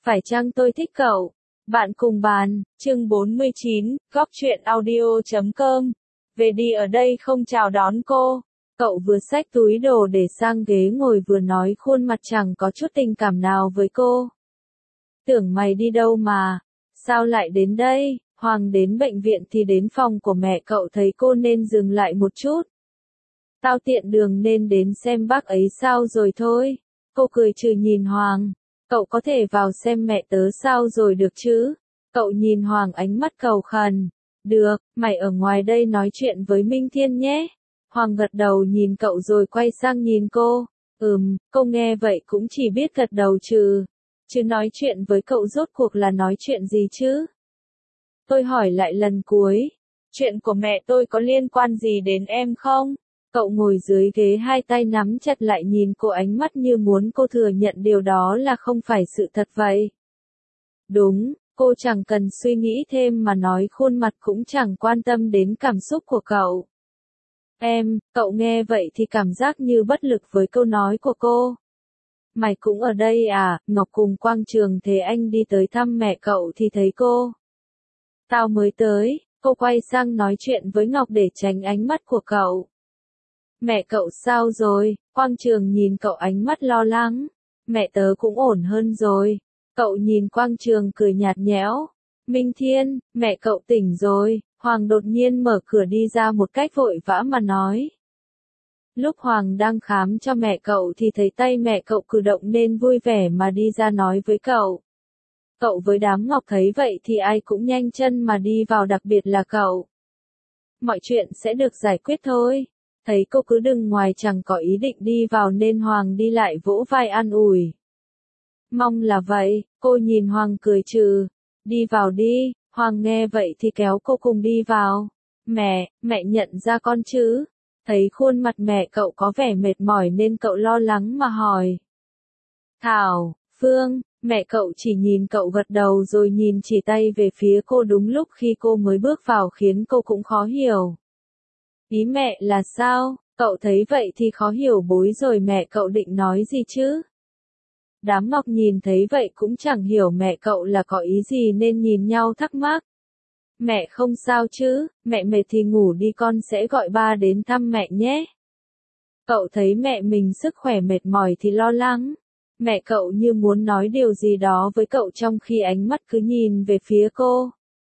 Phải chăng tôi thích cậu? Bạn cùng bàn, chương 49, góc truyện audio.com. Về đi ở đây không chào đón cô. Cậu vừa xách túi đồ để sang ghế ngồi vừa nói khuôn mặt chẳng có chút tình cảm nào với cô. Tưởng mày đi đâu mà? Sao lại đến đây? Hoàng đến bệnh viện thì đến phòng của mẹ cậu thấy cô nên dừng lại một chút. Tao tiện đường nên đến xem bác ấy sao rồi thôi. Cô cười trừ nhìn Hoàng. Cậu có thể vào xem mẹ tớ sao rồi được chứ? Cậu nhìn Hoàng ánh mắt cầu khẩn. Được, mày ở ngoài đây nói chuyện với Minh Thiên nhé. Hoàng gật đầu nhìn cậu rồi quay sang nhìn cô. Cô nghe vậy cũng chỉ biết gật đầu chứ nói chuyện với cậu rốt cuộc là nói chuyện gì chứ? Tôi hỏi lại lần cuối. Chuyện của mẹ tôi có liên quan gì đến em không? Cậu ngồi dưới ghế hai tay nắm chặt lại nhìn cô ánh mắt như muốn cô thừa nhận điều đó là không phải sự thật vậy. Đúng, cô chẳng cần suy nghĩ thêm mà nói khuôn mặt cũng chẳng quan tâm đến cảm xúc của cậu. Cậu nghe vậy thì cảm giác như bất lực với câu nói của cô. Mày cũng ở đây à? Ngọc cùng Quang Trường thế anh đi tới thăm mẹ cậu thì thấy cô. Tao mới tới, cô quay sang nói chuyện với Ngọc để tránh ánh mắt của cậu. Mẹ cậu sao rồi? Quang Trường nhìn cậu ánh mắt lo lắng. Mẹ tớ cũng ổn hơn rồi. Cậu nhìn Quang Trường cười nhạt nhẽo. Minh Thiên, mẹ cậu tỉnh rồi. Hoàng đột nhiên mở cửa đi ra một cách vội vã mà nói. Lúc Hoàng đang khám cho mẹ cậu thì thấy tay mẹ cậu cử động nên vui vẻ mà đi ra nói với cậu. Cậu với đám Ngọc thấy vậy thì ai cũng nhanh chân mà đi vào, đặc biệt là cậu. Mọi chuyện sẽ được giải quyết thôi. Thấy cô cứ đứng ngoài chẳng có ý định đi vào nên Hoàng đi lại vỗ vai an ủi. Mong là vậy, cô nhìn Hoàng cười trừ. Đi vào đi. Hoàng nghe vậy thì kéo cô cùng đi vào. Mẹ nhận ra con chứ? Thấy khuôn mặt mẹ cậu có vẻ mệt mỏi nên cậu lo lắng mà hỏi. Thảo, Phương, mẹ cậu chỉ nhìn cậu gật đầu rồi nhìn chỉ tay về phía cô đúng lúc khi cô mới bước vào khiến cô cũng khó hiểu. Ý mẹ là sao? Cậu thấy vậy thì khó hiểu bối rồi mẹ cậu định nói gì chứ? Đám Ngọc nhìn thấy vậy cũng chẳng hiểu mẹ cậu là có ý gì nên nhìn nhau thắc mắc. Mẹ không sao chứ, mẹ mệt thì ngủ đi, con sẽ gọi ba đến thăm mẹ nhé. Cậu thấy mẹ mình sức khỏe mệt mỏi thì lo lắng. Mẹ cậu như muốn nói điều gì đó với cậu trong khi ánh mắt cứ nhìn về phía cô.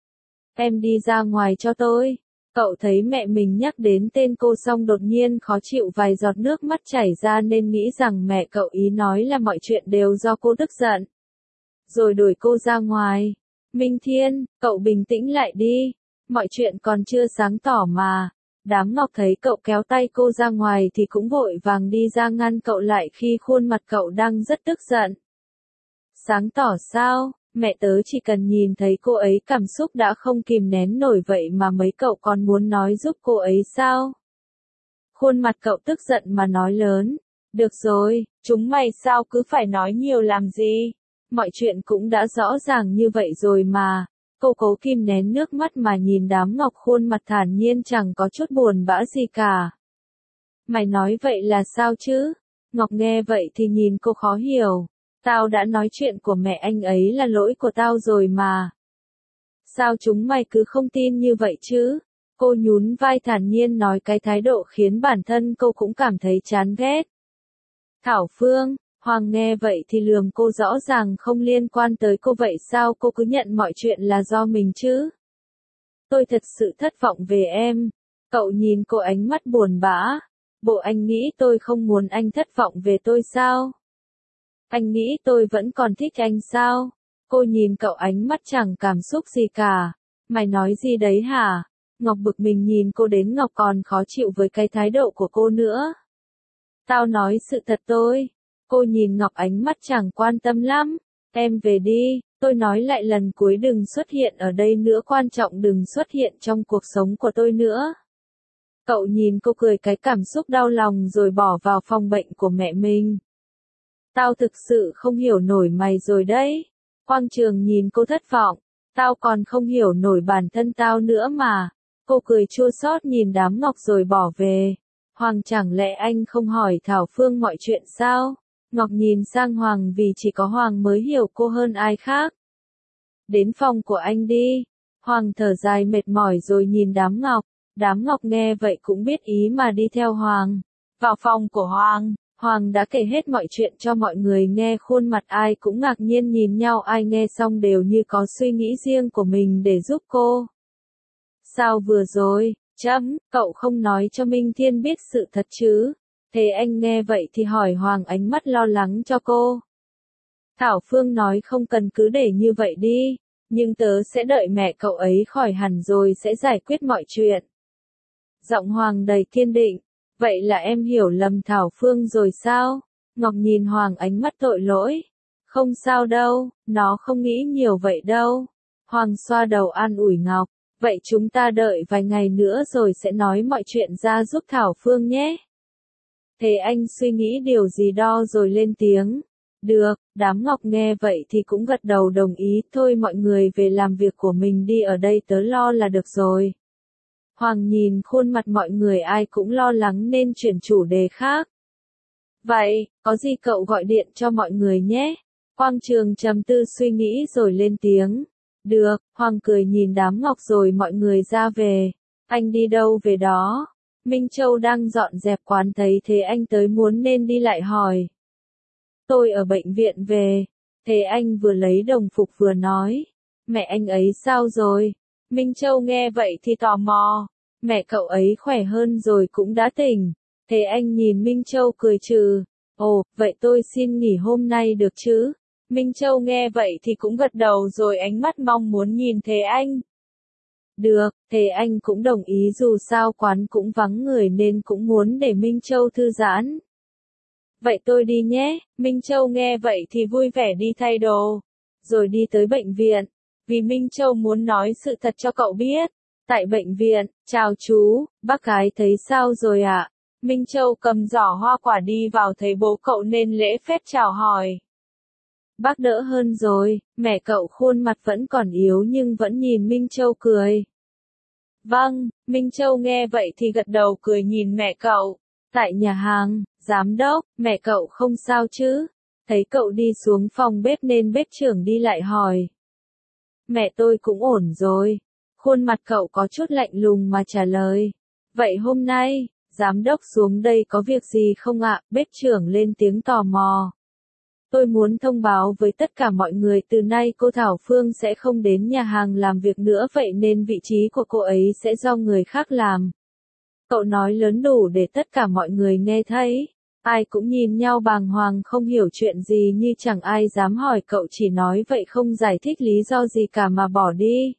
Em đi ra ngoài cho tôi. Cậu thấy mẹ mình nhắc đến tên cô xong đột nhiên khó chịu, vài giọt nước mắt chảy ra nên nghĩ rằng mẹ cậu ý nói là mọi chuyện đều do cô tức giận. Rồi đuổi cô ra ngoài. Minh Thiên, cậu bình tĩnh lại đi. Mọi chuyện còn chưa sáng tỏ mà. Đám Ngọc thấy cậu kéo tay cô ra ngoài thì cũng vội vàng đi ra ngăn cậu lại khi khuôn mặt cậu đang rất tức giận. Sáng tỏ sao? Mẹ tớ chỉ cần nhìn thấy cô ấy cảm xúc đã không kìm nén nổi vậy mà mấy cậu còn muốn nói giúp cô ấy sao? Khuôn mặt cậu tức giận mà nói lớn. Được rồi, chúng mày sao cứ phải nói nhiều làm gì? Mọi chuyện cũng đã rõ ràng như vậy rồi mà. Cô cố kìm nén nước mắt mà nhìn đám Ngọc khuôn mặt thản nhiên chẳng có chút buồn bã gì cả. Mày nói vậy là sao chứ? Ngọc nghe vậy thì nhìn cô khó hiểu. Tao đã nói chuyện của mẹ anh ấy là lỗi của tao rồi mà. Sao chúng mày cứ không tin như vậy chứ? Cô nhún vai thản nhiên nói, cái thái độ khiến bản thân cô cũng cảm thấy chán ghét. Thảo Phương, Hoàng nghe vậy thì lườm cô, rõ ràng không liên quan tới cô vậy sao cô cứ nhận mọi chuyện là do mình chứ? Tôi thật sự thất vọng về em. Cậu nhìn cô ánh mắt buồn bã. Bộ anh nghĩ tôi không muốn anh thất vọng về tôi sao? Anh nghĩ tôi vẫn còn thích anh sao? Cô nhìn cậu ánh mắt chẳng cảm xúc gì cả. Mày nói gì đấy hả? Ngọc bực mình nhìn cô đến Ngọc còn khó chịu với cái thái độ của cô nữa. Tao nói sự thật thôi. Cô nhìn Ngọc ánh mắt chẳng quan tâm lắm. Em về đi, tôi nói lại lần cuối đừng xuất hiện ở đây nữa, quan trọng đừng xuất hiện trong cuộc sống của tôi nữa. Cậu nhìn cô cười cái cảm xúc đau lòng rồi bỏ vào phòng bệnh của mẹ mình. Tao thực sự không hiểu nổi mày rồi đấy. Quang Trường nhìn cô thất vọng. Tao còn không hiểu nổi bản thân tao nữa mà. Cô cười chua xót nhìn đám Ngọc rồi bỏ về. Hoàng, chẳng lẽ anh không hỏi Thảo Phương mọi chuyện sao? Ngọc nhìn sang Hoàng vì chỉ có Hoàng mới hiểu cô hơn ai khác. Đến phòng của anh đi. Hoàng thở dài mệt mỏi rồi nhìn đám Ngọc. Đám Ngọc nghe vậy cũng biết ý mà đi theo Hoàng. Vào phòng của Hoàng, Hoàng đã kể hết mọi chuyện cho mọi người nghe, khuôn mặt ai cũng ngạc nhiên nhìn nhau, ai nghe xong đều như có suy nghĩ riêng của mình để giúp cô. Sao vừa rồi, cậu không nói cho Minh Thiên biết sự thật chứ? Thế anh nghe vậy thì hỏi Hoàng, ánh mắt lo lắng cho cô. Thảo Phương nói không cần, cứ để như vậy đi, nhưng tớ sẽ đợi mẹ cậu ấy khỏi hẳn rồi sẽ giải quyết mọi chuyện. Giọng Hoàng đầy kiên định. Vậy là em hiểu lầm Thảo Phương rồi sao? Ngọc nhìn Hoàng ánh mắt tội lỗi. Không sao đâu, nó không nghĩ nhiều vậy đâu. Hoàng xoa đầu an ủi Ngọc. Vậy chúng ta đợi vài ngày nữa rồi sẽ nói mọi chuyện ra giúp Thảo Phương nhé. Thế anh suy nghĩ điều gì đó rồi lên tiếng. Được, đám Ngọc nghe vậy thì cũng gật đầu đồng ý. Thôi mọi người về làm việc của mình đi, ở đây tớ lo là được rồi. Hoàng nhìn khuôn mặt mọi người ai cũng lo lắng nên chuyển chủ đề khác. Vậy, có gì cậu gọi điện cho mọi người nhé. Quang Trường trầm tư suy nghĩ rồi lên tiếng. Được, Hoàng cười nhìn đám Ngọc rồi mọi người ra về. Anh đi đâu về đó? Minh Châu đang dọn dẹp quán thấy thế anh tới muốn nên đi lại hỏi. Tôi ở bệnh viện về. Thế anh vừa lấy đồng phục vừa nói. Mẹ anh ấy sao rồi? Minh Châu nghe vậy thì tò mò. Mẹ cậu ấy khỏe hơn rồi, cũng đã tỉnh. Thế anh nhìn Minh Châu cười trừ. Ồ, vậy tôi xin nghỉ hôm nay được chứ? Minh Châu nghe vậy thì cũng gật đầu rồi ánh mắt mong muốn nhìn Thế Anh. Được, Thế Anh cũng đồng ý, dù sao quán cũng vắng người nên cũng muốn để Minh Châu thư giãn. Vậy tôi đi nhé. Minh Châu nghe vậy thì vui vẻ đi thay đồ. Rồi đi tới bệnh viện. Vì Minh Châu muốn nói sự thật cho cậu biết. Tại bệnh viện, chào chú, bác gái thấy sao rồi ạ? Minh Châu cầm giỏ hoa quả đi vào thấy bố cậu nên lễ phép chào hỏi. Bác đỡ hơn rồi, mẹ cậu khuôn mặt vẫn còn yếu nhưng vẫn nhìn Minh Châu cười. Vâng, Minh Châu nghe vậy thì gật đầu cười nhìn mẹ cậu. Tại nhà hàng, giám đốc, mẹ cậu không sao chứ? Thấy cậu đi xuống phòng bếp nên bếp trưởng đi lại hỏi. Mẹ tôi cũng ổn rồi. Khuôn mặt cậu có chút lạnh lùng mà trả lời. Vậy hôm nay, giám đốc xuống đây có việc gì không ạ? Bếp trưởng lên tiếng tò mò. Tôi muốn thông báo với tất cả mọi người từ nay cô Thảo Phương sẽ không đến nhà hàng làm việc nữa, vậy nên vị trí của cô ấy sẽ do người khác làm. Cậu nói lớn đủ để tất cả mọi người nghe thấy. Ai cũng nhìn nhau bàng hoàng không hiểu chuyện gì, như chẳng ai dám hỏi cậu, chỉ nói vậy không giải thích lý do gì cả mà bỏ đi.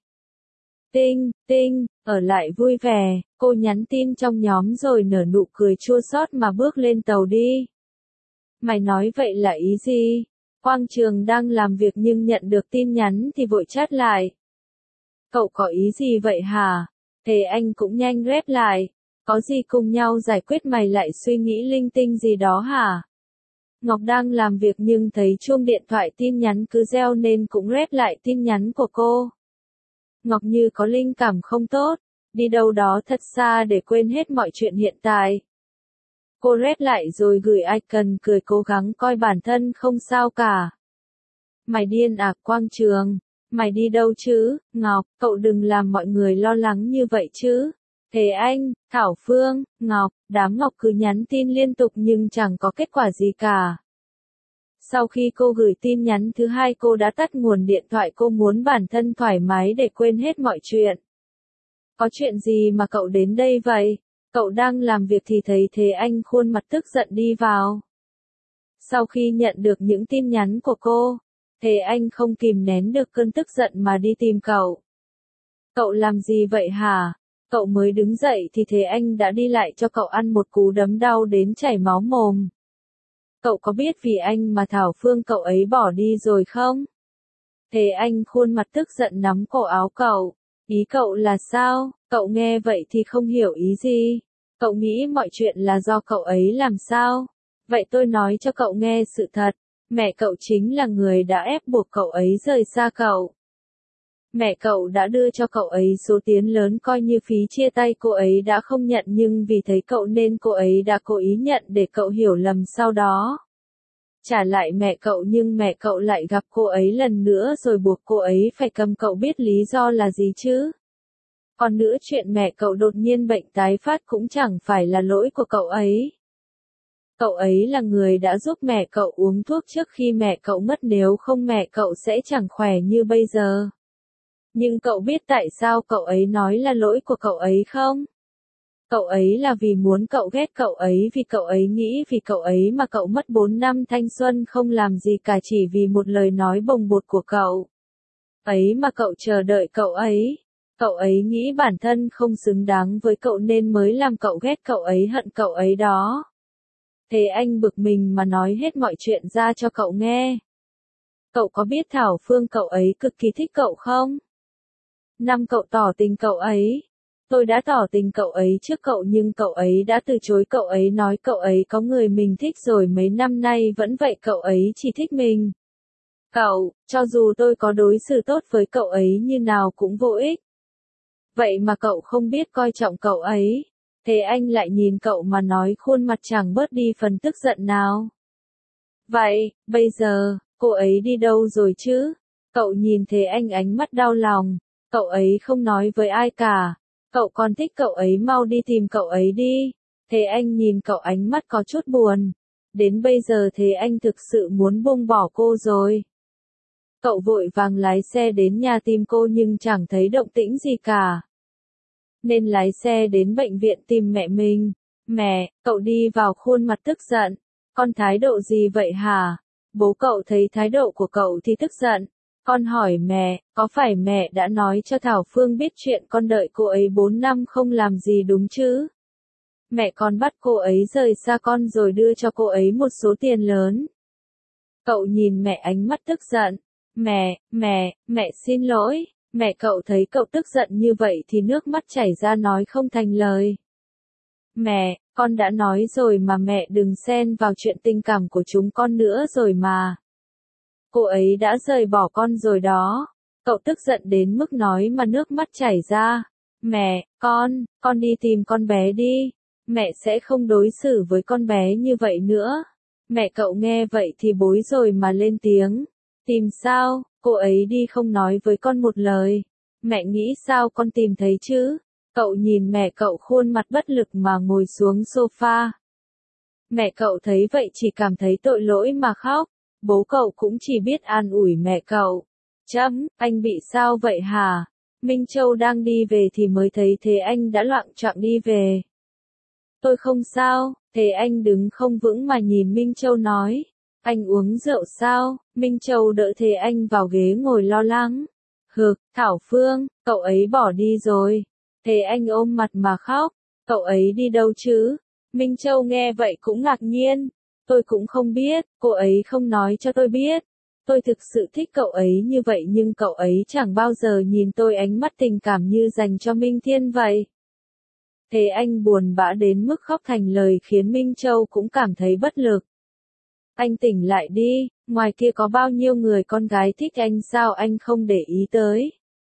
Tinh, ở lại vui vẻ, cô nhắn tin trong nhóm rồi nở nụ cười chua xót mà bước lên tàu đi. Mày nói vậy là ý gì? Quang Trường đang làm việc nhưng nhận được tin nhắn thì vội chat lại. Cậu có ý gì vậy hả? Thế anh cũng nhanh rep lại. Có gì cùng nhau giải quyết, mày lại suy nghĩ linh tinh gì đó hả? Ngọc đang làm việc nhưng thấy chuông điện thoại tin nhắn cứ reo nên cũng rep lại tin nhắn của cô. Ngọc như có linh cảm không tốt, đi đâu đó thật xa để quên hết mọi chuyện hiện tại. Cô rep lại rồi gửi icon cười cố gắng coi bản thân không sao cả. Mày điên à Quang Trường? Mày đi đâu chứ? Ngọc, cậu đừng làm mọi người lo lắng như vậy chứ. Thế anh, Thảo Phương, Ngọc, đám Ngọc cứ nhắn tin liên tục nhưng chẳng có kết quả gì cả. Sau khi cô gửi tin nhắn thứ hai cô đã tắt nguồn điện thoại, cô muốn bản thân thoải mái để quên hết mọi chuyện. Có chuyện gì mà cậu đến đây vậy? Cậu đang làm việc thì thấy Thế Anh khuôn mặt tức giận đi vào. Sau khi nhận được những tin nhắn của cô, Thế Anh không kìm nén được cơn tức giận mà đi tìm cậu. Cậu làm gì vậy hả? Cậu mới đứng dậy thì Thế Anh đã đi lại cho cậu ăn một cú đấm đau đến chảy máu mồm. Cậu có biết vì anh mà Thảo Phương cậu ấy bỏ đi rồi không? Thế Anh khuôn mặt tức giận nắm cổ áo cậu. Ý cậu là sao? Cậu nghe vậy thì không hiểu ý gì. Cậu nghĩ mọi chuyện là do cậu ấy làm sao? Vậy tôi nói cho cậu nghe sự thật. Mẹ cậu chính là người đã ép buộc cậu ấy rời xa cậu. Mẹ cậu đã đưa cho cậu ấy số tiền lớn coi như phí chia tay, cô ấy đã không nhận nhưng vì thấy cậu nên cô ấy đã cố ý nhận để cậu hiểu lầm sau đó. trả lại mẹ cậu nhưng mẹ cậu lại gặp cô ấy lần nữa rồi buộc cô ấy phải cầm cậu biết lý do là gì chứ? Còn nữa chuyện mẹ cậu đột nhiên bệnh tái phát cũng chẳng phải là lỗi của cậu ấy. Cậu ấy là người đã giúp mẹ cậu uống thuốc trước khi mẹ cậu mất, nếu không mẹ cậu sẽ chẳng khỏe như bây giờ. Nhưng cậu biết tại sao cậu ấy nói là lỗi của cậu ấy không? Cậu ấy là vì muốn cậu ghét cậu ấy, vì cậu ấy nghĩ vì cậu ấy mà cậu mất 4 năm thanh xuân không làm gì cả chỉ vì một lời nói bồng bột của cậu. Ấy mà cậu chờ đợi cậu ấy. Cậu ấy nghĩ bản thân không xứng đáng với cậu nên mới làm cậu ghét cậu ấy, hận cậu ấy đó. Thế anh bực mình mà nói hết mọi chuyện ra cho cậu nghe. Cậu có biết Thảo Phương cậu ấy cực kỳ thích cậu không? Năm cậu tỏ tình cậu ấy. Tôi đã tỏ tình cậu ấy trước cậu nhưng cậu ấy đã từ chối, cậu ấy nói cậu ấy có người mình thích rồi, mấy năm nay vẫn vậy, cậu ấy chỉ thích mình. Cậu, cho dù tôi có đối xử tốt với cậu ấy như nào cũng vô ích. Vậy mà cậu không biết coi trọng cậu ấy. Thế anh lại nhìn cậu mà nói, khuôn mặt chẳng bớt đi phần tức giận nào. Vậy, bây giờ, cô ấy đi đâu rồi chứ? Cậu nhìn thế anh ánh mắt đau lòng. Cậu ấy không nói với ai cả. Cậu còn thích cậu ấy, mau đi tìm cậu ấy đi. Thế anh nhìn cậu ánh mắt có chút buồn. Đến bây giờ thế anh thực sự muốn buông bỏ cô rồi. Cậu vội vàng lái xe đến nhà tìm cô nhưng chẳng thấy động tĩnh gì cả. Nên lái xe đến bệnh viện tìm mẹ mình. Mẹ, cậu đi vào khuôn mặt tức giận. Con thái độ gì vậy hả? Bố cậu thấy thái độ của cậu thì tức giận. Con hỏi mẹ, có phải mẹ đã nói cho Thảo Phương biết chuyện con đợi cô ấy 4 năm không làm gì đúng chứ? Mẹ con bắt cô ấy rời xa con rồi đưa cho cô ấy một số tiền lớn. Cậu nhìn mẹ ánh mắt tức giận. Mẹ xin lỗi. Mẹ cậu thấy cậu tức giận như vậy thì nước mắt chảy ra nói không thành lời. Mẹ, con đã nói rồi mà mẹ đừng xen vào chuyện tình cảm của chúng con nữa rồi mà. Cô ấy đã rời bỏ con rồi đó. Cậu tức giận đến mức nói mà nước mắt chảy ra. Mẹ, con đi tìm con bé đi. Mẹ sẽ không đối xử với con bé như vậy nữa. Mẹ cậu nghe vậy thì bối rồi mà lên tiếng. Tìm sao, cô ấy đi không nói với con một lời. Mẹ nghĩ sao con tìm thấy chứ? Cậu nhìn mẹ cậu khuôn mặt bất lực mà ngồi xuống sofa. Mẹ cậu thấy vậy chỉ cảm thấy tội lỗi mà khóc. Bố cậu cũng chỉ biết an ủi mẹ cậu. Anh bị sao vậy hả? Minh Châu đang đi về thì mới thấy thế anh đã loạng choạng đi về. Tôi không sao, thế anh đứng không vững mà nhìn Minh Châu nói. Anh uống rượu sao? Minh Châu đỡ thế anh vào ghế ngồi lo lắng. Thảo Phương, cậu ấy bỏ đi rồi. Thế anh ôm mặt mà khóc. Cậu ấy đi đâu chứ? Minh Châu nghe vậy cũng ngạc nhiên. Tôi cũng không biết, cô ấy không nói cho tôi biết. Tôi thực sự thích cậu ấy như vậy nhưng cậu ấy chẳng bao giờ nhìn tôi ánh mắt tình cảm như dành cho Minh Thiên vậy. Thế anh buồn bã đến mức khóc thành lời khiến Minh Châu cũng cảm thấy bất lực. Anh tỉnh lại đi, ngoài kia có bao nhiêu người con gái thích anh sao anh không để ý tới.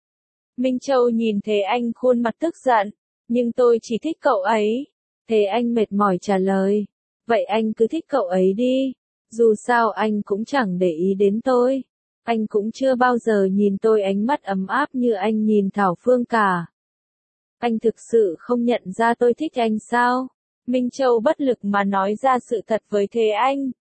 Minh Châu nhìn thế anh khuôn mặt tức giận, nhưng tôi chỉ thích cậu ấy. Thế anh mệt mỏi trả lời. Vậy anh cứ thích cậu ấy đi. Dù sao anh cũng chẳng để ý đến tôi. Anh cũng chưa bao giờ nhìn tôi ánh mắt ấm áp như anh nhìn Thảo Phương cả. Anh thực sự không nhận ra tôi thích anh sao? Minh Châu bất lực mà nói ra sự thật với Thế Anh.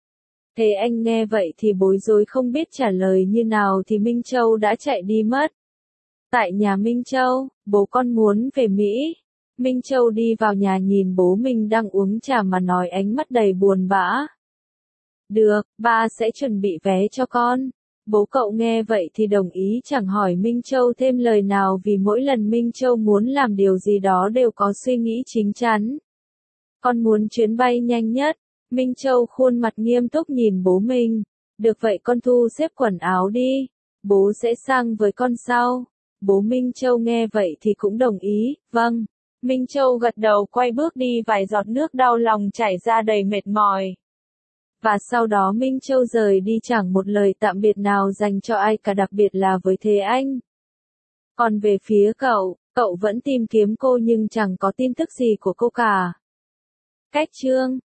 Thế anh nghe vậy thì bối rối không biết trả lời như nào thì Minh Châu đã chạy đi mất. Tại nhà Minh Châu, bố con muốn về Mỹ. Minh Châu đi vào nhà nhìn bố mình đang uống trà mà nói ánh mắt đầy buồn bã. Được, ba sẽ chuẩn bị vé cho con. Bố cậu nghe vậy thì đồng ý chẳng hỏi Minh Châu thêm lời nào vì mỗi lần Minh Châu muốn làm điều gì đó đều có suy nghĩ chín chắn. Con muốn chuyến bay nhanh nhất. Minh Châu khuôn mặt nghiêm túc nhìn bố mình. Được vậy con thu xếp quần áo đi. Bố sẽ sang với con sau. Bố Minh Châu nghe vậy thì cũng đồng ý, vâng. Minh Châu gật đầu quay bước đi, vài giọt nước đau lòng chảy ra đầy mệt mỏi. Và sau đó Minh Châu rời đi chẳng một lời tạm biệt nào dành cho ai cả, đặc biệt là với Thế Anh. Còn về phía cậu vẫn tìm kiếm cô nhưng chẳng có tin tức gì của cô cả. Cách chương